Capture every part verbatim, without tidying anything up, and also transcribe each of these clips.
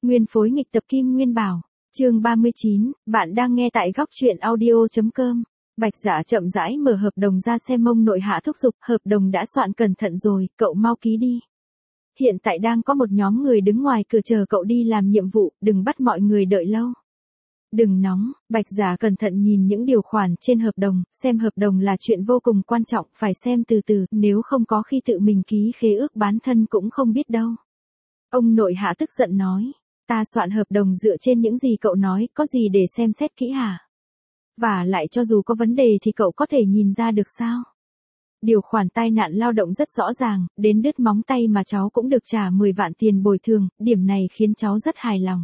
Nguyên phối nghịch tập Kim Nguyên Bảo. Chương ba mươi chín, bạn đang nghe tại góc truyện audio chấm com. Bạch Dạ chậm rãi mở hợp đồng ra xem Ông nội hạ thúc giục, hợp đồng đã soạn cẩn thận rồi, cậu mau ký đi. Hiện tại đang có một nhóm người đứng ngoài cửa chờ cậu đi làm nhiệm vụ, đừng bắt mọi người đợi lâu. Đừng nóng, Bạch Dạ cẩn thận nhìn những điều khoản trên hợp đồng, xem hợp đồng là chuyện vô cùng quan trọng, phải xem từ từ, nếu không có khi tự mình ký khế ước bán thân cũng không biết đâu. Ông nội hạ tức giận nói, ta soạn hợp đồng dựa trên những gì cậu nói, có gì để xem xét kỹ hả? Và lại cho dù có vấn đề thì cậu có thể nhìn ra được sao? Điều khoản tai nạn lao động rất rõ ràng, đến đứt móng tay mà cháu cũng được trả mười vạn tiền bồi thường, điểm này khiến cháu rất hài lòng.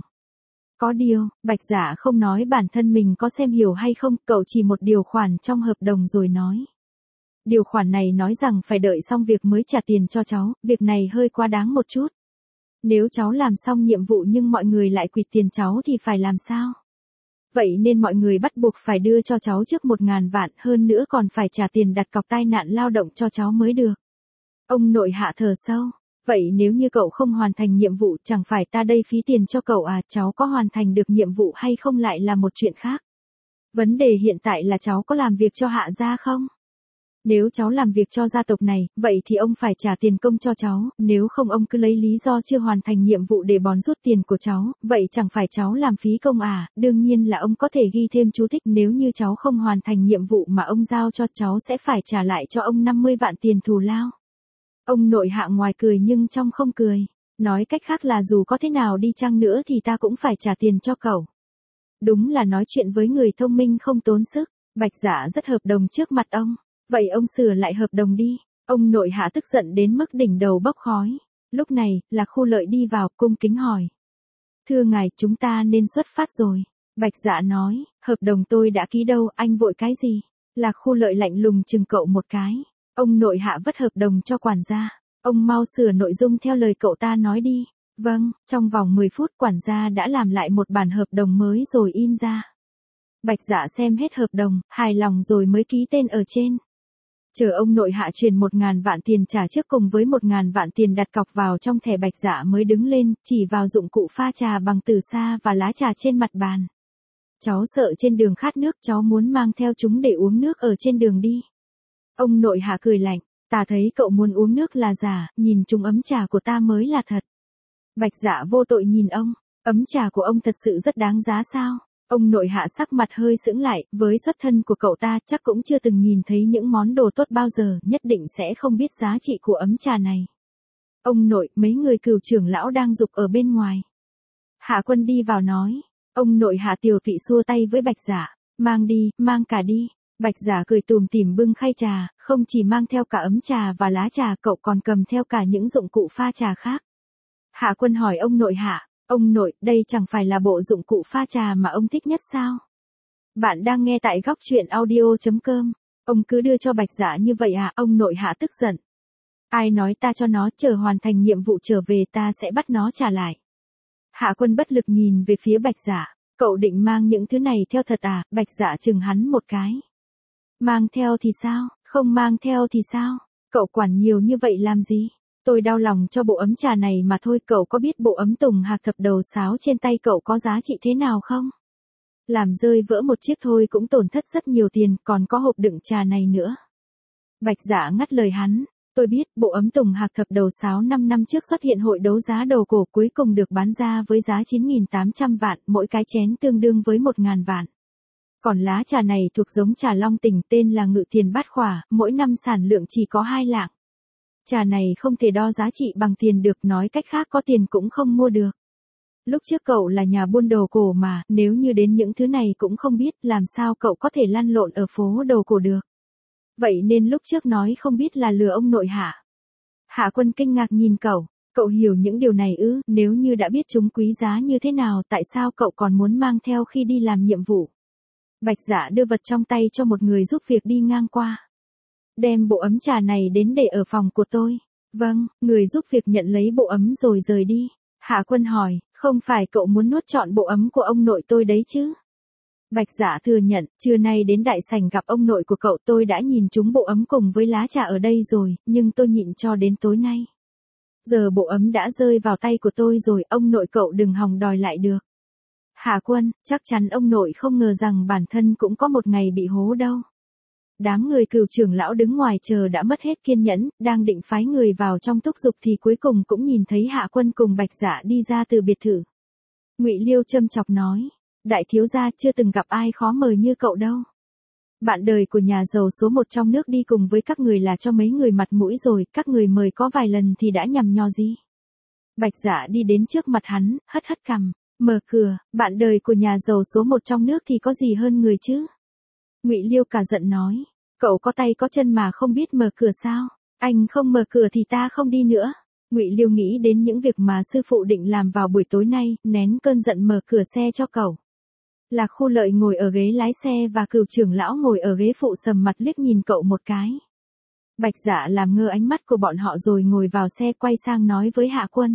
Có điều, Bạch Dạ không nói bản thân mình có xem hiểu hay không, cậu chỉ một điều khoản trong hợp đồng rồi nói. Điều khoản này nói rằng phải đợi xong việc mới trả tiền cho cháu, việc này hơi quá đáng một chút. Nếu cháu làm xong nhiệm vụ nhưng mọi người lại quỵt tiền cháu thì phải làm sao? Vậy nên mọi người bắt buộc phải đưa cho cháu trước một ngàn vạn, hơn nữa còn phải trả tiền đặt cọc tai nạn lao động cho cháu mới được. Ông nội hạ thở sâu. Vậy nếu như cậu không hoàn thành nhiệm vụ, chẳng phải ta đây phí tiền cho cậu à? Cháu có hoàn thành được nhiệm vụ hay không lại là một chuyện khác. Vấn đề hiện tại là cháu có làm việc cho hạ gia không? Nếu cháu làm việc cho gia tộc này, vậy thì ông phải trả tiền công cho cháu, nếu không ông cứ lấy lý do chưa hoàn thành nhiệm vụ để bòn rút tiền của cháu, vậy chẳng phải cháu làm phí công à? Đương nhiên là ông có thể ghi thêm chú thích, nếu như cháu không hoàn thành nhiệm vụ mà ông giao cho cháu sẽ phải trả lại cho ông năm mươi vạn tiền thù lao. Ông nội hạ ngoài cười nhưng trong không cười, nói cách khác là dù có thế nào đi chăng nữa thì ta cũng phải trả tiền cho cậu. Đúng là nói chuyện với người thông minh không tốn sức. Bạch Dạ rất hợp đồng trước mặt ông. Vậy ông sửa lại hợp đồng đi. Ông nội hạ tức giận đến mức đỉnh đầu bốc khói. Lúc này, Lạc Khu Lợi đi vào, cung kính hỏi. Thưa ngài, chúng ta nên xuất phát rồi. Bạch Dạ nói, hợp đồng tôi đã ký đâu, anh vội cái gì? Lạc Khu Lợi lạnh lùng chừng cậu một cái. Ông nội hạ vất hợp đồng cho quản gia. Ông mau sửa nội dung theo lời cậu ta nói đi. Vâng, trong vòng mười phút quản gia đã làm lại một bản hợp đồng mới rồi in ra. Bạch Dạ xem hết hợp đồng, hài lòng rồi mới ký tên ở trên. Chờ ông nội hạ truyền một ngàn vạn tiền trả trước cùng với một ngàn vạn tiền đặt cọc vào trong thẻ, Bạch Dạ mới đứng lên, chỉ vào dụng cụ pha trà bằng từ xa và lá trà trên mặt bàn. Cháu sợ trên đường khát nước, cháu muốn mang theo chúng để uống nước ở trên đường đi. Ông nội hạ cười lạnh, ta thấy cậu muốn uống nước là giả, nhìn chúng ấm trà của ta mới là thật. Bạch Dạ vô tội nhìn ông, ấm trà của ông thật sự rất đáng giá sao? Ông nội hạ sắc mặt hơi sững lại, với xuất thân của cậu ta chắc cũng chưa từng nhìn thấy những món đồ tốt bao giờ, nhất định sẽ không biết giá trị của ấm trà này. Ông nội, mấy người cửu trưởng lão đang giục ở bên ngoài. Hạ Quân đi vào nói, ông nội hạ tiểu tụy xua tay với Bạch Dạ, mang đi, mang cả đi. Bạch Dạ cười tùm tìm bưng khay trà, không chỉ mang theo cả ấm trà và lá trà, cậu còn cầm theo cả những dụng cụ pha trà khác. Hạ Quân hỏi ông nội hạ, ông nội, đây chẳng phải là bộ dụng cụ pha trà mà ông thích nhất sao? Bạn đang nghe tại góc truyện audio chấm com. Ông cứ đưa cho Bạch Dạ như vậy à? Ông nội hạ tức giận. Ai nói ta cho nó, chờ hoàn thành nhiệm vụ trở về ta sẽ bắt nó trả lại. Hạ Quân bất lực nhìn về phía Bạch Dạ, cậu định mang những thứ này theo thật à? Bạch Dạ chừng hắn một cái. Mang theo thì sao, không mang theo thì sao? Cậu quản nhiều như vậy làm gì? Tôi đau lòng cho bộ ấm trà này mà thôi. Cậu có biết bộ ấm tùng hạc thập đầu sáo trên tay cậu có giá trị thế nào không? Làm rơi vỡ một chiếc thôi cũng tổn thất rất nhiều tiền, còn có hộp đựng trà này nữa. Bạch Dạ ngắt lời hắn. Tôi biết, bộ ấm tùng hạc thập đầu sáo năm năm trước xuất hiện hội đấu giá đồ cổ, cuối cùng được bán ra với giá chín nghìn tám trăm vạn, mỗi cái chén tương đương với một ngàn vạn. Còn lá trà này thuộc giống trà Long Tỉnh, tên là Ngự Tiền Bát Khỏa, mỗi năm sản lượng chỉ có hai lạng. Trà này không thể đo giá trị bằng tiền được, nói cách khác có tiền cũng không mua được. Lúc trước cậu là nhà buôn đồ cổ mà, nếu như đến những thứ này cũng không biết, làm sao cậu có thể lăn lộn ở phố đồ cổ được. Vậy nên lúc trước nói không biết là lừa ông nội hạ. Hạ Quân kinh ngạc nhìn cậu, cậu hiểu những điều này ư? Nếu như đã biết chúng quý giá như thế nào, tại sao cậu còn muốn mang theo khi đi làm nhiệm vụ? Bạch Dạ đưa vật trong tay cho một người giúp việc đi ngang qua. Đem bộ ấm trà này đến để ở phòng của tôi. Vâng, người giúp việc nhận lấy bộ ấm rồi rời đi. Hạ Quân hỏi, không phải cậu muốn nuốt trọn bộ ấm của ông nội tôi đấy chứ? Bạch Dạ thừa nhận, trưa nay đến đại sảnh gặp ông nội của cậu, tôi đã nhìn chúng bộ ấm cùng với lá trà ở đây rồi, nhưng tôi nhịn cho đến tối nay. Giờ bộ ấm đã rơi vào tay của tôi rồi, ông nội cậu đừng hòng đòi lại được. Hạ Quân, chắc chắn ông nội không ngờ rằng bản thân cũng có một ngày bị hố đâu. Đám người Cửu trưởng lão đứng ngoài chờ đã mất hết kiên nhẫn, đang định phái người vào trong thúc giục thì cuối cùng cũng nhìn thấy Hạ Quân cùng Bạch Dạ đi ra từ biệt thự. Ngụy Liêu châm chọc nói, đại thiếu gia chưa từng gặp ai khó mời như cậu đâu. Bạn đời của nhà giàu số một trong nước đi cùng với các người là cho mấy người mặt mũi rồi, các người mời có vài lần thì đã nhằm nhò gì. Bạch Dạ đi đến trước mặt hắn, hất hất cằm, mở cửa, bạn đời của nhà giàu số một trong nước thì có gì hơn người chứ. Ngụy Liêu cả giận nói, cậu có tay có chân mà không biết mở cửa sao, anh không mở cửa thì ta không đi nữa. Ngụy Liêu nghĩ đến những việc mà sư phụ định làm vào buổi tối nay, nén cơn giận mở cửa xe cho cậu. Lạc Khu Lợi ngồi ở ghế lái xe và Cửu trưởng lão ngồi ở ghế phụ sầm mặt liếc nhìn cậu một cái. Bạch Dạ làm ngơ ánh mắt của bọn họ rồi ngồi vào xe quay sang nói với Hạ Quân.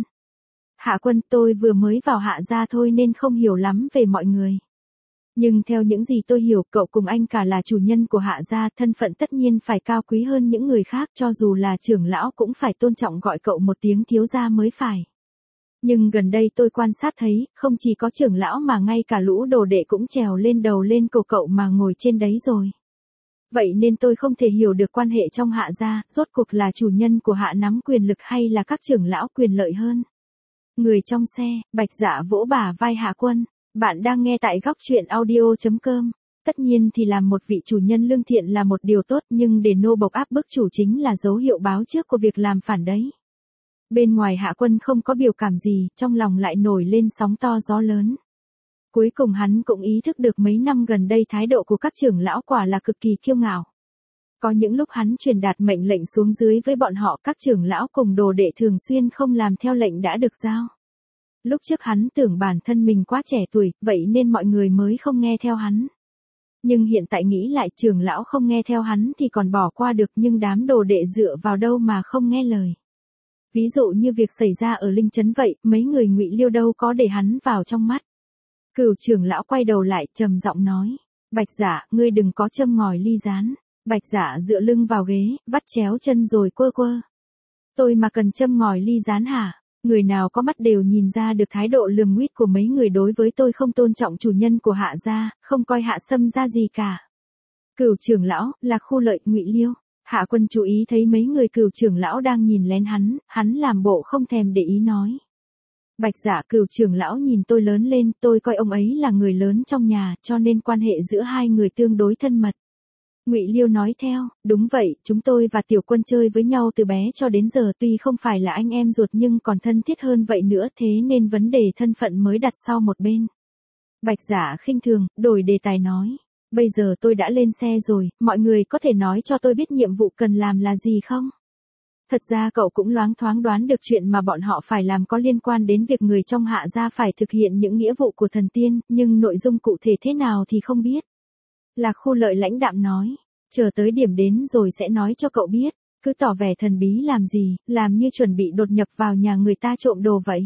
Hạ Quân, tôi vừa mới vào Hạ gia thôi nên không hiểu lắm về mọi người. Nhưng theo những gì tôi hiểu, cậu cùng anh cả là chủ nhân của Hạ gia, thân phận tất nhiên phải cao quý hơn những người khác, cho dù là trưởng lão cũng phải tôn trọng gọi cậu một tiếng thiếu gia mới phải. Nhưng gần đây tôi quan sát thấy, không chỉ có trưởng lão mà ngay cả lũ đồ đệ cũng trèo lên đầu lên cổ cậu mà ngồi trên đấy rồi. Vậy nên tôi không thể hiểu được quan hệ trong Hạ gia, rốt cuộc là chủ nhân của Hạ nắm quyền lực hay là các trưởng lão quyền lợi hơn. Người trong xe, Bạch Dạ vỗ bả vai Hạ Quân. Bạn đang nghe tại góc truyện audio chấm com. Tất nhiên thì làm một vị chủ nhân lương thiện là một điều tốt, nhưng để nô bộc áp bức chủ chính là dấu hiệu báo trước của việc làm phản đấy. Bên ngoài Hạ Quân không có biểu cảm gì, trong lòng lại nổi lên sóng to gió lớn. Cuối cùng hắn cũng ý thức được mấy năm gần đây thái độ của các trưởng lão quả là cực kỳ kiêu ngạo. Có những lúc hắn truyền đạt mệnh lệnh xuống dưới với bọn họ, các trưởng lão cùng đồ đệ thường xuyên không làm theo lệnh đã được giao. Lúc trước hắn tưởng bản thân mình quá trẻ tuổi, vậy nên mọi người mới không nghe theo hắn. Nhưng hiện tại nghĩ lại, trưởng lão không nghe theo hắn thì còn bỏ qua được, nhưng đám đồ đệ dựa vào đâu mà không nghe lời. Ví dụ như việc xảy ra ở Linh Trấn vậy, mấy người Ngụy Liêu đâu có để hắn vào trong mắt. Cửu trưởng lão quay đầu lại, trầm giọng nói, Bạch Dạ, ngươi đừng có châm ngòi ly gián. Bạch Dạ dựa lưng vào ghế, vắt chéo chân rồi quơ quơ. Tôi mà cần châm ngòi ly gián hả? Người nào có mắt đều nhìn ra được thái độ lườm nguýt của mấy người đối với tôi, không tôn trọng chủ nhân của Hạ gia, không coi Hạ Sâm ra gì cả. Cửu trưởng lão, Lạc Khu Lợi, Ngụy Liêu. Hạ Quân chú ý thấy mấy người Cửu trưởng lão đang nhìn lén hắn, hắn làm bộ không thèm để ý nói. Bạch Dạ, Cửu trưởng lão nhìn tôi lớn lên, tôi coi ông ấy là người lớn trong nhà, cho nên quan hệ giữa hai người tương đối thân mật. Ngụy Liêu nói theo, đúng vậy, chúng tôi và Tiểu Quân chơi với nhau từ bé cho đến giờ, tuy không phải là anh em ruột nhưng còn thân thiết hơn vậy nữa, thế nên vấn đề thân phận mới đặt sau một bên. Bạch Dạ khinh thường, đổi đề tài nói, bây giờ tôi đã lên xe rồi, mọi người có thể nói cho tôi biết nhiệm vụ cần làm là gì không? Thật ra cậu cũng loáng thoáng đoán được chuyện mà bọn họ phải làm có liên quan đến việc người trong Hạ gia phải thực hiện những nghĩa vụ của thần tiên, nhưng nội dung cụ thể thế nào thì không biết. Lạc Khu Lợi lãnh đạm nói, chờ tới điểm đến rồi sẽ nói cho cậu biết, cứ tỏ vẻ thần bí làm gì, làm như chuẩn bị đột nhập vào nhà người ta trộm đồ vậy.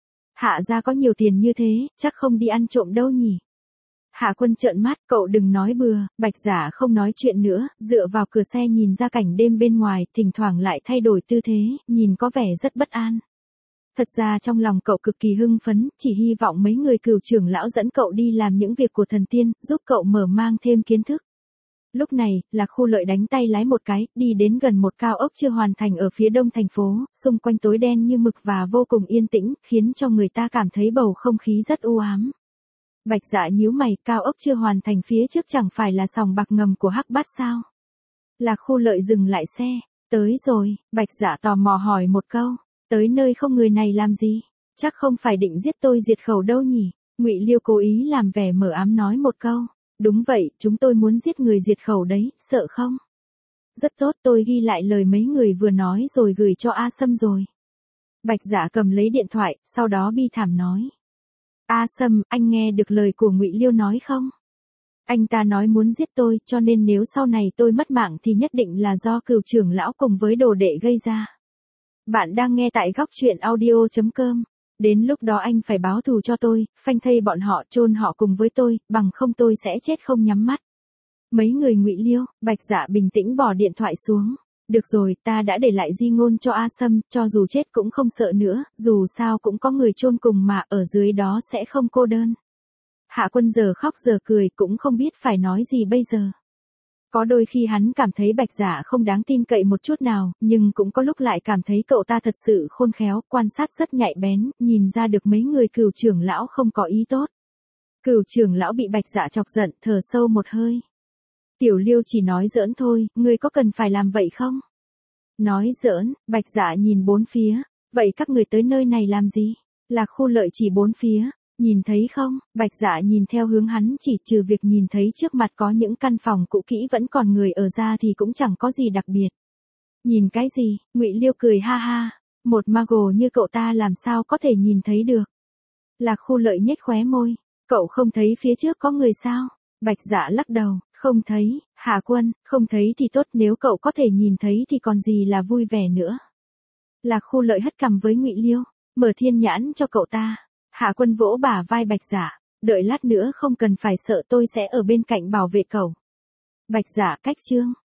Hạ gia có nhiều tiền như thế, chắc không đi ăn trộm đâu nhỉ. Hạ Quân trợn mắt, cậu đừng nói bừa. Bạch Dạ không nói chuyện nữa, dựa vào cửa xe nhìn ra cảnh đêm bên ngoài, thỉnh thoảng lại thay đổi tư thế, nhìn có vẻ rất bất an. Thật ra trong lòng cậu cực kỳ hưng phấn, chỉ hy vọng mấy người Cửu trưởng lão dẫn cậu đi làm những việc của thần tiên, giúp cậu mở mang thêm kiến thức. Lúc này, Lạc Khu Lợi đánh tay lái một cái, đi đến gần một cao ốc chưa hoàn thành ở phía đông thành phố, xung quanh tối đen như mực và vô cùng yên tĩnh, khiến cho người ta cảm thấy bầu không khí rất u ám. Bạch Dạ nhíu mày, cao ốc chưa hoàn thành phía trước chẳng phải là sòng bạc ngầm của Hắc Bát sao? Lạc Khu Lợi dừng lại xe, tới rồi, Bạch Dạ tò mò hỏi một câu, tới nơi không người này làm gì? Chắc không phải định giết tôi diệt khẩu đâu nhỉ? Ngụy Liêu cố ý làm vẻ mờ ám nói một câu. Đúng vậy, chúng tôi muốn giết người diệt khẩu đấy, sợ không? Rất tốt, tôi ghi lại lời mấy người vừa nói rồi gửi cho A Sâm rồi. Bạch Dạ cầm lấy điện thoại, sau đó bi thảm nói. A Sâm, anh nghe được lời của Ngụy Liêu nói không? Anh ta nói muốn giết tôi, cho nên nếu sau này tôi mất mạng thì nhất định là do Cửu trưởng lão cùng với đồ đệ gây ra. Bạn đang nghe tại góc truyện audio chấm com. Đến lúc đó anh phải báo thù cho tôi, phanh thây bọn họ, chôn họ cùng với tôi, bằng không tôi sẽ chết không nhắm mắt. Mấy người Ngụy Liêu, Bạch Dạ bình tĩnh bỏ điện thoại xuống. Được rồi, ta đã để lại di ngôn cho A Sâm, cho dù chết cũng không sợ nữa, dù sao cũng có người chôn cùng mà, ở dưới đó sẽ không cô đơn. Hạ Quân giờ khóc giờ cười cũng không biết phải nói gì bây giờ. Có đôi khi hắn cảm thấy Bạch Dạ không đáng tin cậy một chút nào, nhưng cũng có lúc lại cảm thấy cậu ta thật sự khôn khéo, quan sát rất nhạy bén, nhìn ra được mấy người Cửu trưởng lão không có ý tốt. Cửu trưởng lão bị Bạch Dạ chọc giận, thở sâu một hơi. Tiểu Liêu chỉ nói giỡn thôi, ngươi có cần phải làm vậy không? Nói giỡn, Bạch Dạ nhìn bốn phía, vậy các người tới nơi này làm gì? Lạc Khu Lợi chỉ bốn phía, nhìn thấy không? Bạch Dạ nhìn theo hướng hắn chỉ, trừ việc nhìn thấy trước mặt có những căn phòng cũ kỹ vẫn còn người ở ra thì cũng chẳng có gì đặc biệt. Nhìn cái gì? Ngụy Liêu cười ha ha, một mago như cậu ta làm sao có thể nhìn thấy được? Lạc Khu Lợi nhếch khóe môi, cậu không thấy phía trước có người sao? Bạch Dạ lắc đầu, không thấy. Hạ Quân, không thấy thì tốt, nếu cậu có thể nhìn thấy thì còn gì là vui vẻ nữa. Lạc Khu Lợi hất cằm với Ngụy Liêu, mở thiên nhãn cho cậu ta. Hạ Quân vỗ bả vai Bạch Dạ, đợi lát nữa không cần phải sợ, tôi sẽ ở bên cạnh bảo vệ cậu. Bạch Dạ cách chương.